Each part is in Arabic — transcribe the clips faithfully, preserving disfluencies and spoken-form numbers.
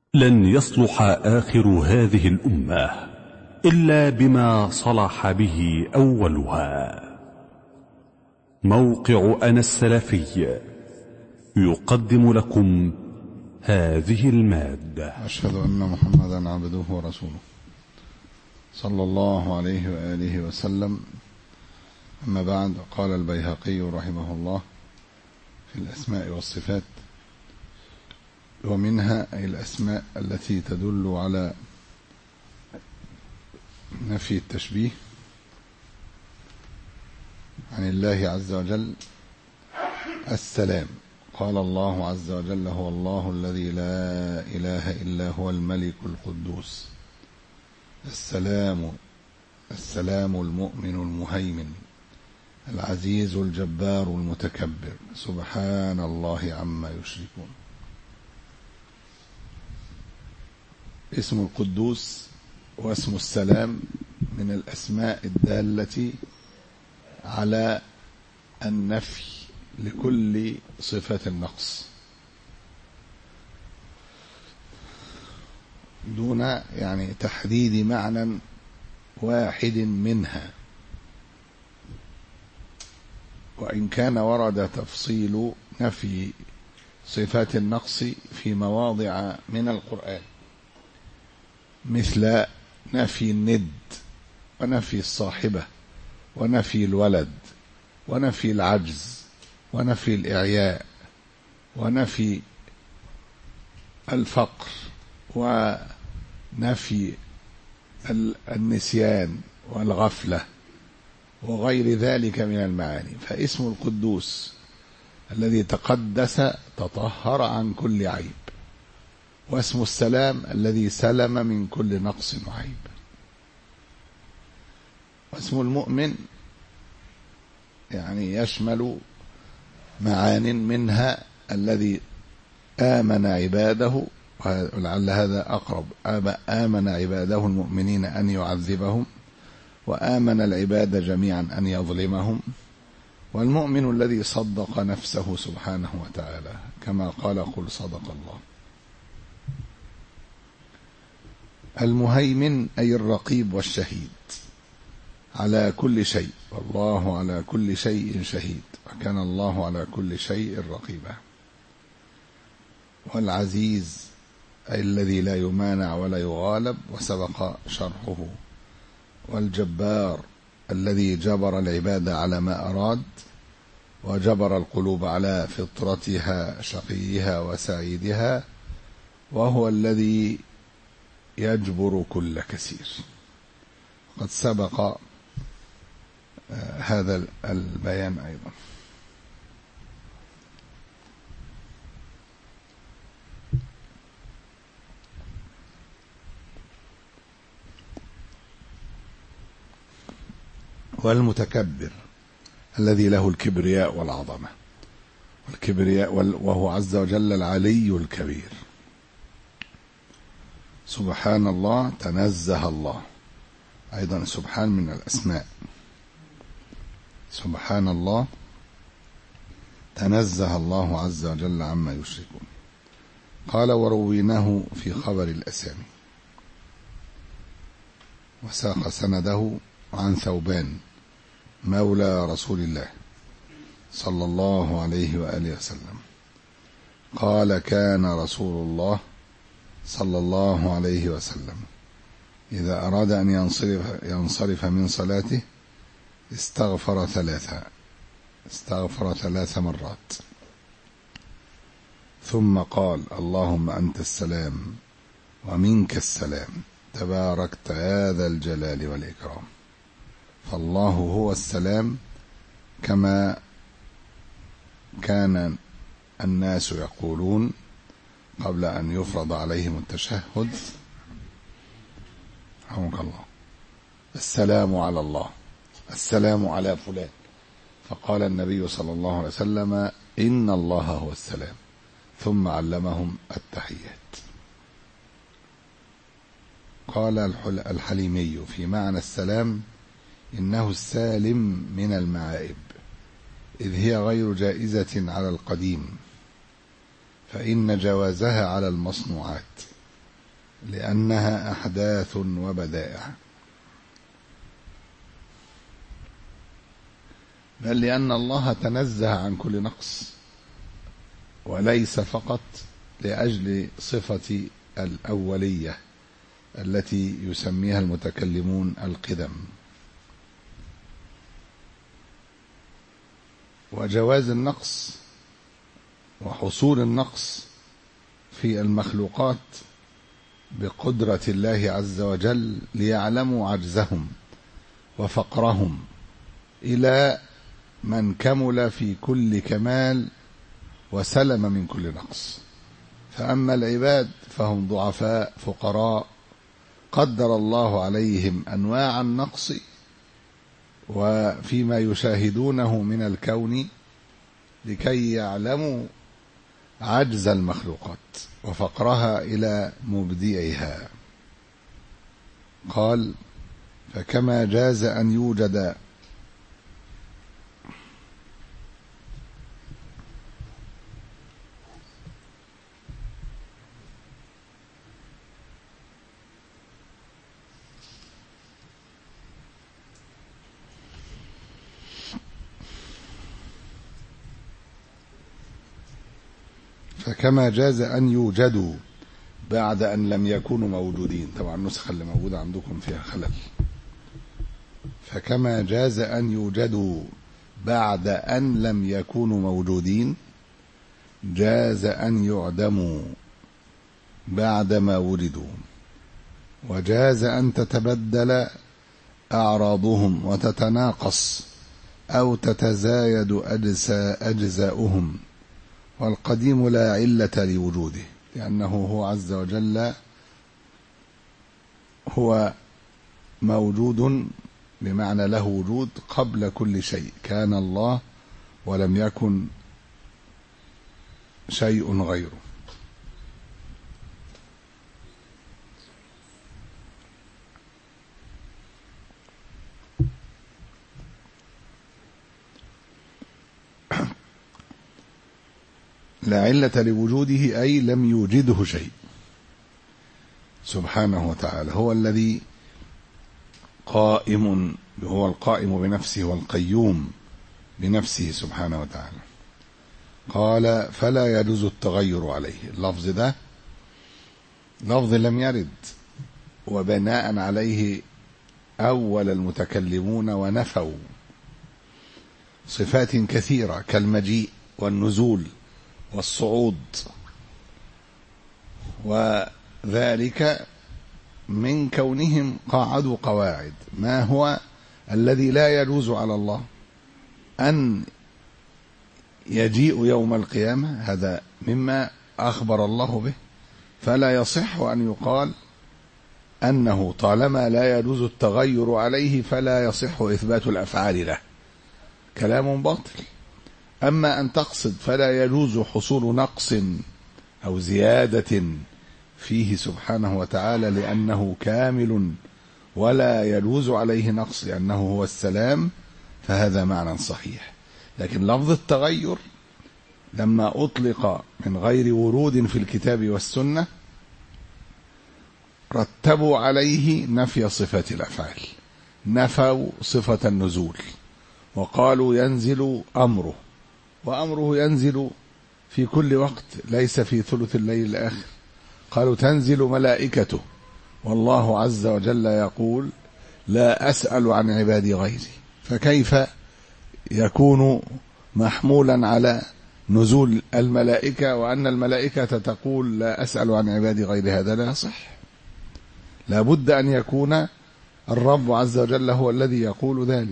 لن يصلح آخر هذه الأمة إلا بما صلح به أولها. موقع أنا السلفي يقدم لكم هذه المادة. أشهد أن محمدا عبده ورسوله صلى الله عليه وآله وسلم. أما بعد، قال البيهقي رحمه الله في الأسماء والصفات: ومنها أي الأسماء التي تدل على نفي التشبيه عن الله عز وجل السلام. قال الله عز وجل: هو الله الذي لا إله إلا هو الملك القدوس السلام السلام المؤمن المهيمن العزيز الجبار المتكبر سبحان الله عما يشركون. اسم القدوس واسم السلام من الأسماء الدالة على النفي لكل صفة النقص دون يعني تحديد معنى واحد منها، وإن كان ورد تفصيل نفي صفات النقص في مواضع من القرآن، مثل نفي الند ونفي الصاحبة ونفي الولد ونفي العجز ونفي الإعياء ونفي الفقر ونفي النسيان والغفلة وغير ذلك من المعاني. فاسم القدوس الذي تقدس تطهر عن كل عيب، واسم السلام الذي سلم من كل نقص وعيب. واسم المؤمن يعني يشمل معان منها الذي آمن عباده، ولعل هذا أقرب، آمن عباده المؤمنين أن يعذبهم، وآمن العباد جميعا أن يظلمهم. والمؤمن الذي صدق نفسه سبحانه وتعالى كما قال: قل صدق الله. المهيمن أي الرقيب والشهيد على كل شيء، والله على كل شيء شهيد، وكان الله على كل شيء رقيبا. والعزيز أي الذي لا يمانع ولا يغالب وسبق شرحه. والجبار الذي جبر العباد على ما أراد، وجبر القلوب على فطرتها شقيها وسعيدها، وهو الذي يجبر كل كثير. قد سبق هذا البيان أيضا. والمتكبر الذي له الكبرياء والعظمة، والكبرياء وهو عز وجل العلي الكبير. سبحان الله، تنزه الله. أيضا سبحان من الأسماء. سبحان الله، تنزه الله عز وجل عما يشركون. قال: ورويناه في خبر الأسامي. وساق سنده عن ثوبان مولى رسول الله صلى الله عليه وآله وسلم قال: كان رسول الله صلى الله عليه وسلم إذا أراد أن ينصرف, ينصرف من صلاته استغفر ثلاثة استغفر ثلاث مرات، ثم قال: اللهم أنت السلام ومنك السلام تباركت يا ذا الجلال والإكرام. فالله هو السلام، كما كان الناس يقولون قبل أن يفرض عليهم التشهد: رحمك الله، السلام على الله، السلام على فلان. فقال النبي صلى الله عليه وسلم: إن الله هو السلام، ثم علمهم التحيات. قال الحليمي في معنى السلام: إنه السالم من المعائب، إذ هي غير جائزة على القديم، فإن جوازها على المصنوعات، لأنها أحداث وبدائع، بل لأن الله تنزه عن كل نقص، وليس فقط لأجل صفة الأولية التي يسميها المتكلمون القدم. وجواز النقص وحصول النقص في المخلوقات بقدرة الله عز وجل ليعلموا عجزهم وفقرهم إلى من كمل في كل كمال وسلم من كل نقص. فأما العباد فهم ضعفاء فقراء قدر الله عليهم أنواع النقص وفيما يشاهدونه من الكون لكي يعلموا عجز المخلوقات وفقرها إلى مبدئها. قال: فكما جاز أن يوجد فكما جاز أن يوجدوا بعد أن لم يكونوا موجودين. طبعا النسخة اللي موجودة عندكم فيها خلل. فكما جاز أن يوجدوا بعد أن لم يكونوا موجودين، جاز أن يعدموا بعدما وجدوا، وجاز أن تتبدل أعراضهم وتتناقص أو تتزايد أجزاؤهم. والقديم لا علة لوجوده، لأنه هو عز وجل هو موجود بمعنى له وجود قبل كل شيء. كان الله ولم يكن شيء غيره. لا علة لوجوده أي لم يوجده شيء سبحانه وتعالى. هو الذي قائم، هو القائم بنفسه والقيوم بنفسه سبحانه وتعالى. قال: فلا يجوز التغير عليه. اللفظ ده لفظ لم يرد، وبناء عليه أول المتكلمون ونفوا صفات كثيرة كالمجيء والنزول والصعود، وذلك من كونهم قاعدوا قواعد. ما هو الذي لا يجوز على الله؟ أن يجيء يوم القيامة، هذا مما أخبر الله به، فلا يصح أن يقال أنه طالما لا يجوز التغير عليه فلا يصح إثبات الأفعال له. كلام باطل. أما أن تقصد فلا يجوز حصول نقص أو زيادة فيه سبحانه وتعالى لأنه كامل ولا يجوز عليه نقص لأنه هو السلام، فهذا معنى صحيح. لكن لفظ التغير لما أطلق من غير ورود في الكتاب والسنة رتبوا عليه نفي صفة الأفعال، نفوا صفة النزول وقالوا ينزل أمره، وأمره ينزل في كل وقت ليس في ثلث الليل الآخر. قالوا تنزل ملائكته، والله عز وجل يقول لا أسأل عن عبادي غيري، فكيف يكون محمولا على نزول الملائكة وأن الملائكة تقول لا أسأل عن عبادي غيري؟ هذا لا يصح. لا بد أن يكون الرب عز وجل هو الذي يقول ذلك.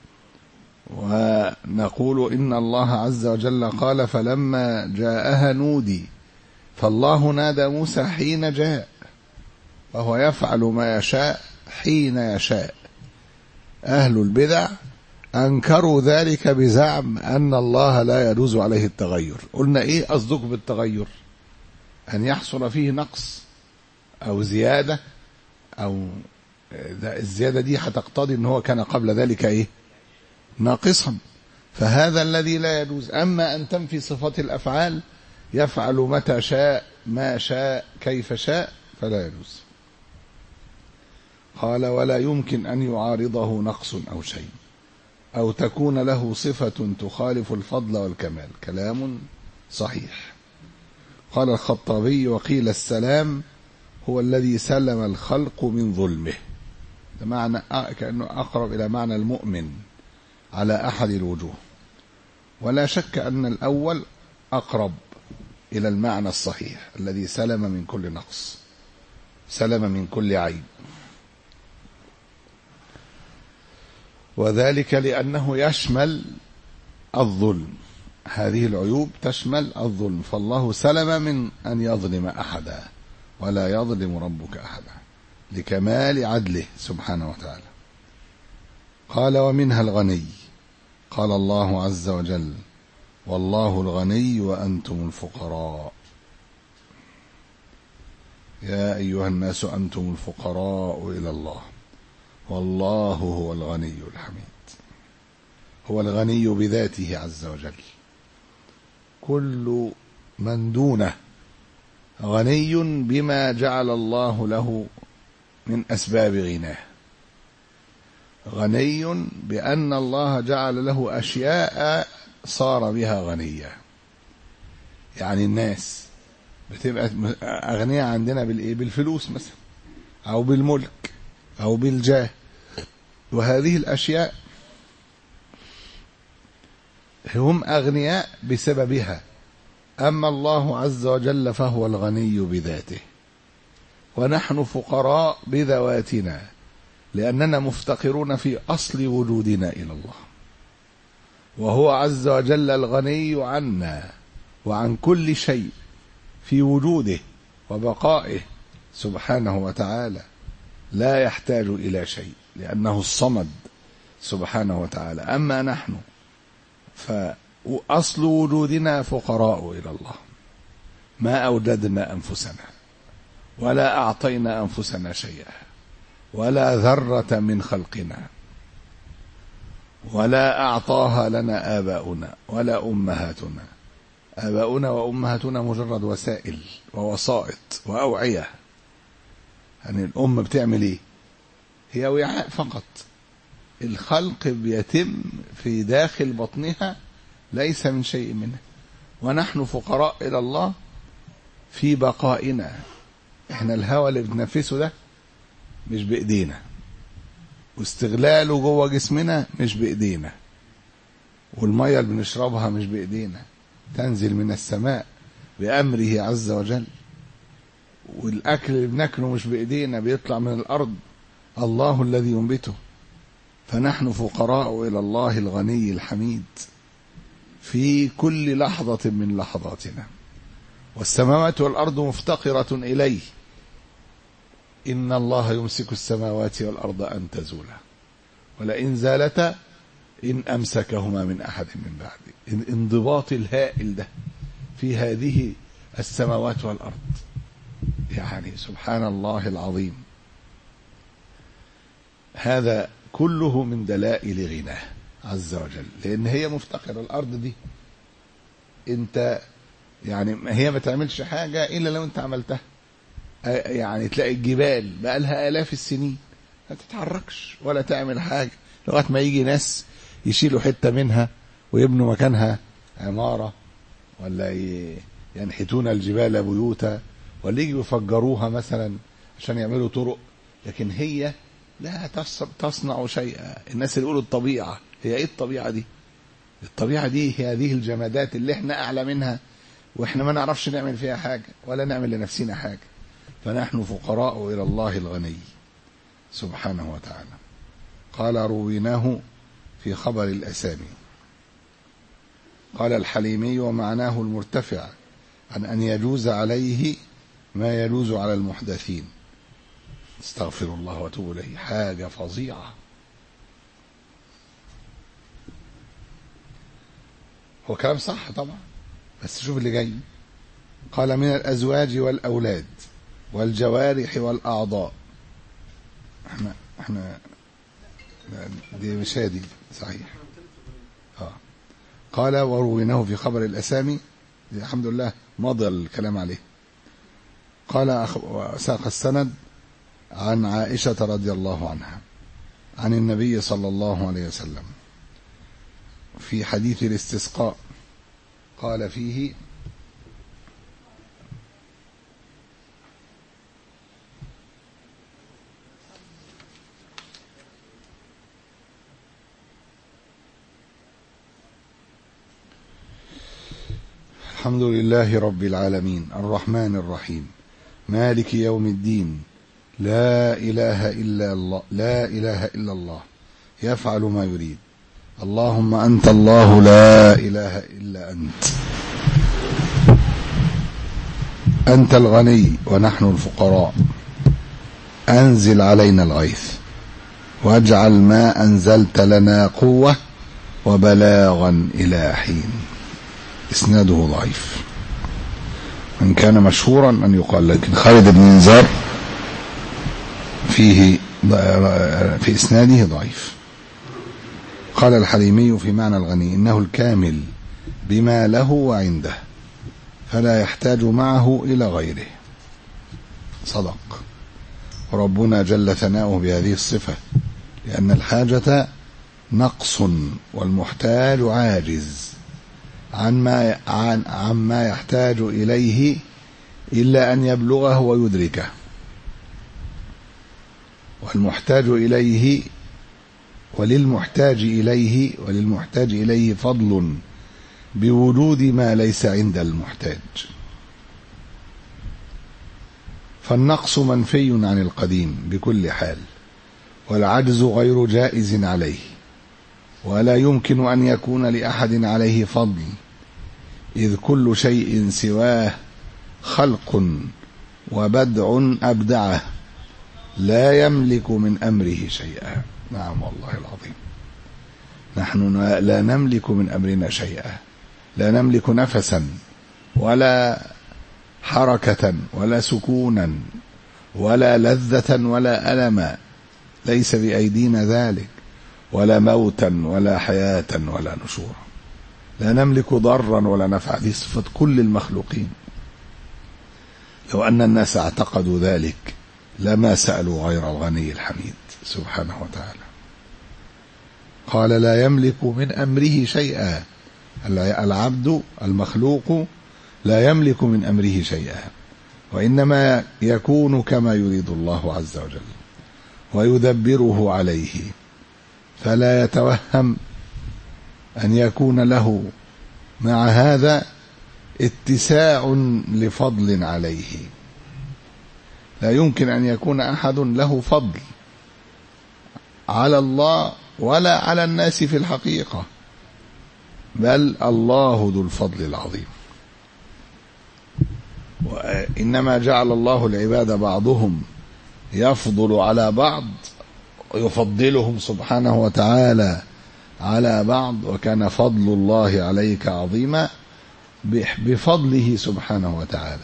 ونقول إن الله عز وجل قال فلما جاءها نودي، فالله نادى موسى حين جاء، وهو يفعل ما يشاء حين يشاء. أهل البدع أنكروا ذلك بزعم أن الله لا يجوز عليه التغير. قلنا إيه قصدك بالتغير؟ أن يحصل فيه نقص أو زيادة، أو الزيادة دي هتقتضي أن هو كان قبل ذلك إيه ناقصا، فهذا الذي لا يجوز. أما أن تنفي صفات الأفعال، يفعل متى شاء ما شاء كيف شاء، فلا يجوز. قال ولا يمكن أن يعارضه نقص أو شيء أو تكون له صفة تخالف الفضل والكمال. كلام صحيح. قال الخطابي وقيل السلام هو الذي سلم الخلق من ظلمه. ده معنى كأنه أقرب إلى معنى المؤمن على أحد الوجوه، ولا شك أن الأول أقرب إلى المعنى الصحيح الذي سلم من كل نقص، سلم من كل عيب، وذلك لأنه يشمل الظلم. هذه العيوب تشمل الظلم، فالله سلم من أن يظلم أحدا ولا يظلم ربك أحدا لكمال عدله سبحانه وتعالى. قال ومنها الغني. قال الله عز وجل والله الغني وأنتم الفقراء يا أيها الناس أنتم الفقراء إلى الله والله هو الغني الحميد. هو الغني بذاته عز وجل، كل من دونه غني بما جعل الله له من أسباب غناه، غني بأن الله جعل له أشياء صار بها غنيا. يعني الناس بتبقى أغنياء عندنا بالإيه؟ بالفلوس مثلا، أو بالملك، أو بالجاه، وهذه الأشياء هم أغنياء بسببها. أما الله عز وجل فهو الغني بذاته، ونحن فقراء بذواتنا لأننا مفتقرون في أصل وجودنا إلى الله، وهو عز وجل الغني عنا وعن كل شيء في وجوده وبقائه سبحانه وتعالى، لا يحتاج إلى شيء لأنه الصمد سبحانه وتعالى. أما نحن فأصل وجودنا فقراء إلى الله، ما أوجدنا أنفسنا ولا أعطينا أنفسنا شيئا ولا ذرة من خلقنا، ولا أعطاها لنا آباؤنا ولا أمهاتنا. آباؤنا وأمهاتنا مجرد وسائل ووسائط وأوعية. يعني الأم بتعمل إيه؟ هي وعاء فقط. الخلق بيتم في داخل بطنها ليس من شيء منه، ونحن فقراء إلى الله في بقائنا. احنا الهواء اللي بنتنفسه ده مش بإيدينا، واستغلاله جوه جسمنا مش بإيدينا، والمية اللي بنشربها مش بإيدينا، تنزل من السماء بأمره عز وجل. والأكل اللي بناكله مش بإيدينا، بيطلع من الأرض، الله الذي ينبته. فنحن فقراء إلى الله الغني الحميد في كل لحظة من لحظاتنا، والسماوات والأرض مفتقرة إليه. إن الله يمسك السماوات والأرض أن تزولا ولئن زالتا إن أمسكهما من أحد من بعده. الانضباط الهائل ده في هذه السماوات والأرض، يعني سبحان الله العظيم. هذا كله من دلائل غناه عز وجل، لأن هي مفتقرة. الأرض دي أنت يعني هي ما تعملش حاجة إلا لو أنت عملتها. يعني تلاقي الجبال بقى لها آلاف السنين ما تتحركش ولا تعمل حاجة، لغاية ما يجي ناس يشيلوا حتة منها ويبنوا مكانها عمارة، ولا ينحتون الجبال بيوتا، ولا يجوا يفجروها مثلا عشان يعملوا طرق. لكن هي لا تصنع شيئا. الناس اللي يقولوا الطبيعة، هي ايه الطبيعة دي؟ الطبيعة دي هي هذه الجمادات اللي احنا اعلى منها واحنا ما نعرفش نعمل فيها حاجة ولا نعمل لنفسنا حاجة. فنحن فقراء إلى الله الغني سبحانه وتعالى. قال رويناه في خبر الأسامي. قال الحليمي ومعناه المرتفع عن أن يجوز عليه ما يجوز على المحدثين. استغفر الله واتوب إليه. حاجة فظيعة. هو كلام صح طبعا، بس شوف اللي جاي. قال من الأزواج والأولاد والجوارح والأعضاء. احنا احنا دي مش هادي صحيح. اه قال ورويناه في خبر الأسامي. الحمد لله مضى الكلام عليه. قال ساق السند عن عائشة رضي الله عنها عن النبي صلى الله عليه وسلم في حديث الاستسقاء، قال فيه: الحمد لله رب العالمين الرحمن الرحيم مالك يوم الدين لا إله إلا الله لا إله إلا الله يفعل ما يريد اللهم أنت الله لا إله إلا أنت أنت الغني ونحن الفقراء أنزل علينا الغيث واجعل ما أنزلت لنا قوة وبلاغا إلى حين. إسناده ضعيف، من كان مشهورا أن يقال، لكن خالد بن نزار فيه في إسناده ضعيف. قال الحليمي في معنى الغني: إنه الكامل بما له وعنده فلا يحتاج معه إلى غيره. صدق، وربنا جل ثناؤه بهذه الصفة، لأن الحاجة نقص والمحتاج عاجز عن عن عما يحتاج إليه إلا أن يبلغه ويدركه، والمحتاج إليه وللمحتاج إليه وللمحتاج إليه فضل بوجود ما ليس عند المحتاج. فالنقص منفي عن القديم بكل حال، والعجز غير جائز عليه، ولا يمكن أن يكون لأحد عليه فضل، إذ كل شيء سواه خلق وبدع أبدعه لا يملك من أمره شيئا. نعم والله العظيم، نحن لا نملك من أمرنا شيئا، لا نملك نفسا ولا حركة ولا سكونا ولا لذة ولا ألما، ليس بأيدينا ذلك، ولا موتا ولا حياة ولا نشورا، لا نملك ضرا ولا نفعا. دي صفة كل المخلوقين. لو أن الناس اعتقدوا ذلك لما سألوا غير الغني الحميد سبحانه وتعالى. قال: لا يملك من أمره شيئا. العبد المخلوق لا يملك من أمره شيئا، وإنما يكون كما يريد الله عز وجل ويدبره عليه، فلا يتوهم أن يكون له مع هذا اتساع لفضل عليه. لا يمكن أن يكون أحد له فضل على الله ولا على الناس في الحقيقة، بل الله ذو الفضل العظيم. وإنما جعل الله العباد بعضهم يفضل على بعض، ويفضلهم سبحانه وتعالى على بعض، وكان فضل الله عليك عظيما بفضله سبحانه وتعالى.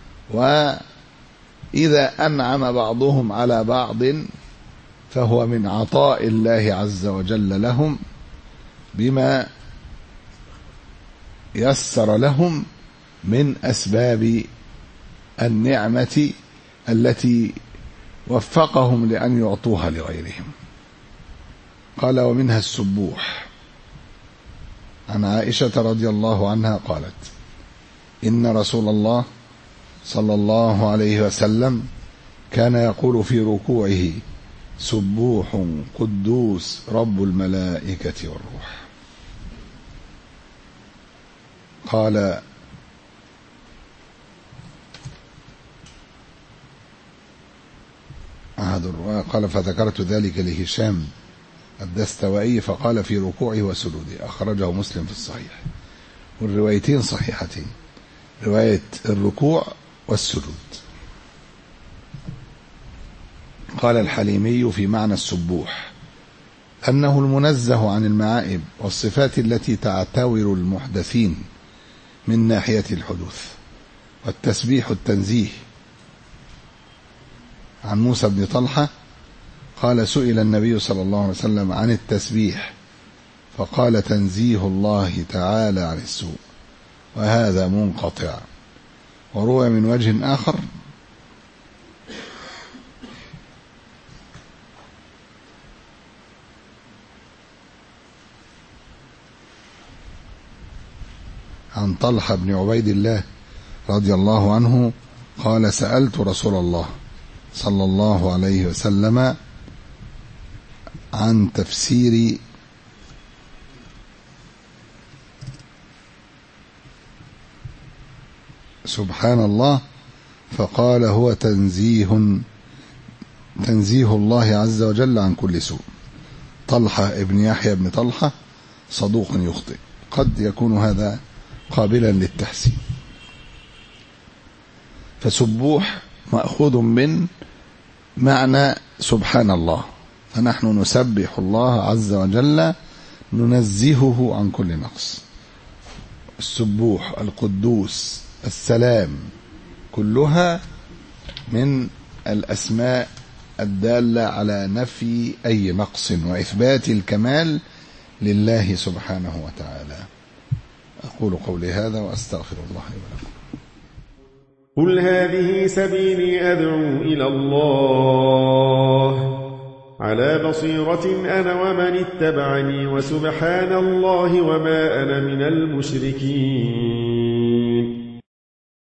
وإذا أنعم بعضهم على بعض فهو من عطاء الله عز وجل لهم بما يسر لهم من أسباب النعمة التي وفقهم لأن يعطوها لغيرهم. قال: ومنها السبوح. عن عائشة رضي الله عنها قالت: إن رسول الله صلى الله عليه وسلم كان يقول في ركوعه: سبوح قدوس رب الملائكة والروح. قال: أحد الرواة قال: فذكرت ذلك لهشام الدستوائي فقال: في ركوعه وسجوده. أخرجه مسلم في الصحيح، والروايتين صحيحتين، رواية الركوع والسجود. قال الحليمي في معنى السبوح: أنه المنزه عن المعائب والصفات التي تعتور المحدثين من ناحية الحدوث، والتسبيح التنزيه. عن موسى بن طلحة قال: سئل النبي صلى الله عليه وسلم عن التسبيح فقال: تنزيه الله تعالى عن السوء، وهذا منقطع. وروى من وجه آخر عن طلحة بن عبيد الله رضي الله عنه قال سألت رسول الله صلى الله عليه وسلم عن تفسير سبحان الله فقال هو تنزيه تنزيه الله عز وجل عن كل سوء. طلحة ابن يحيى بن طلحة صدوق يخطئ، قد يكون هذا قابلا للتحسين. فسبوح مأخوذ من معنى سبحان الله، فنحن نسبح الله عز وجل ننزهه عن كل نقص. السبوح، القدوس، السلام، كلها من الأسماء الدالة على نفي أي نقص وإثبات الكمال لله سبحانه وتعالى. أقول قولي هذا وأستغفر الله لي ولكم. قل هذه سبيلي أدعو إلى الله على بصيرة أنا ومن اتبعني وسبحان الله وما أنا من المشركين.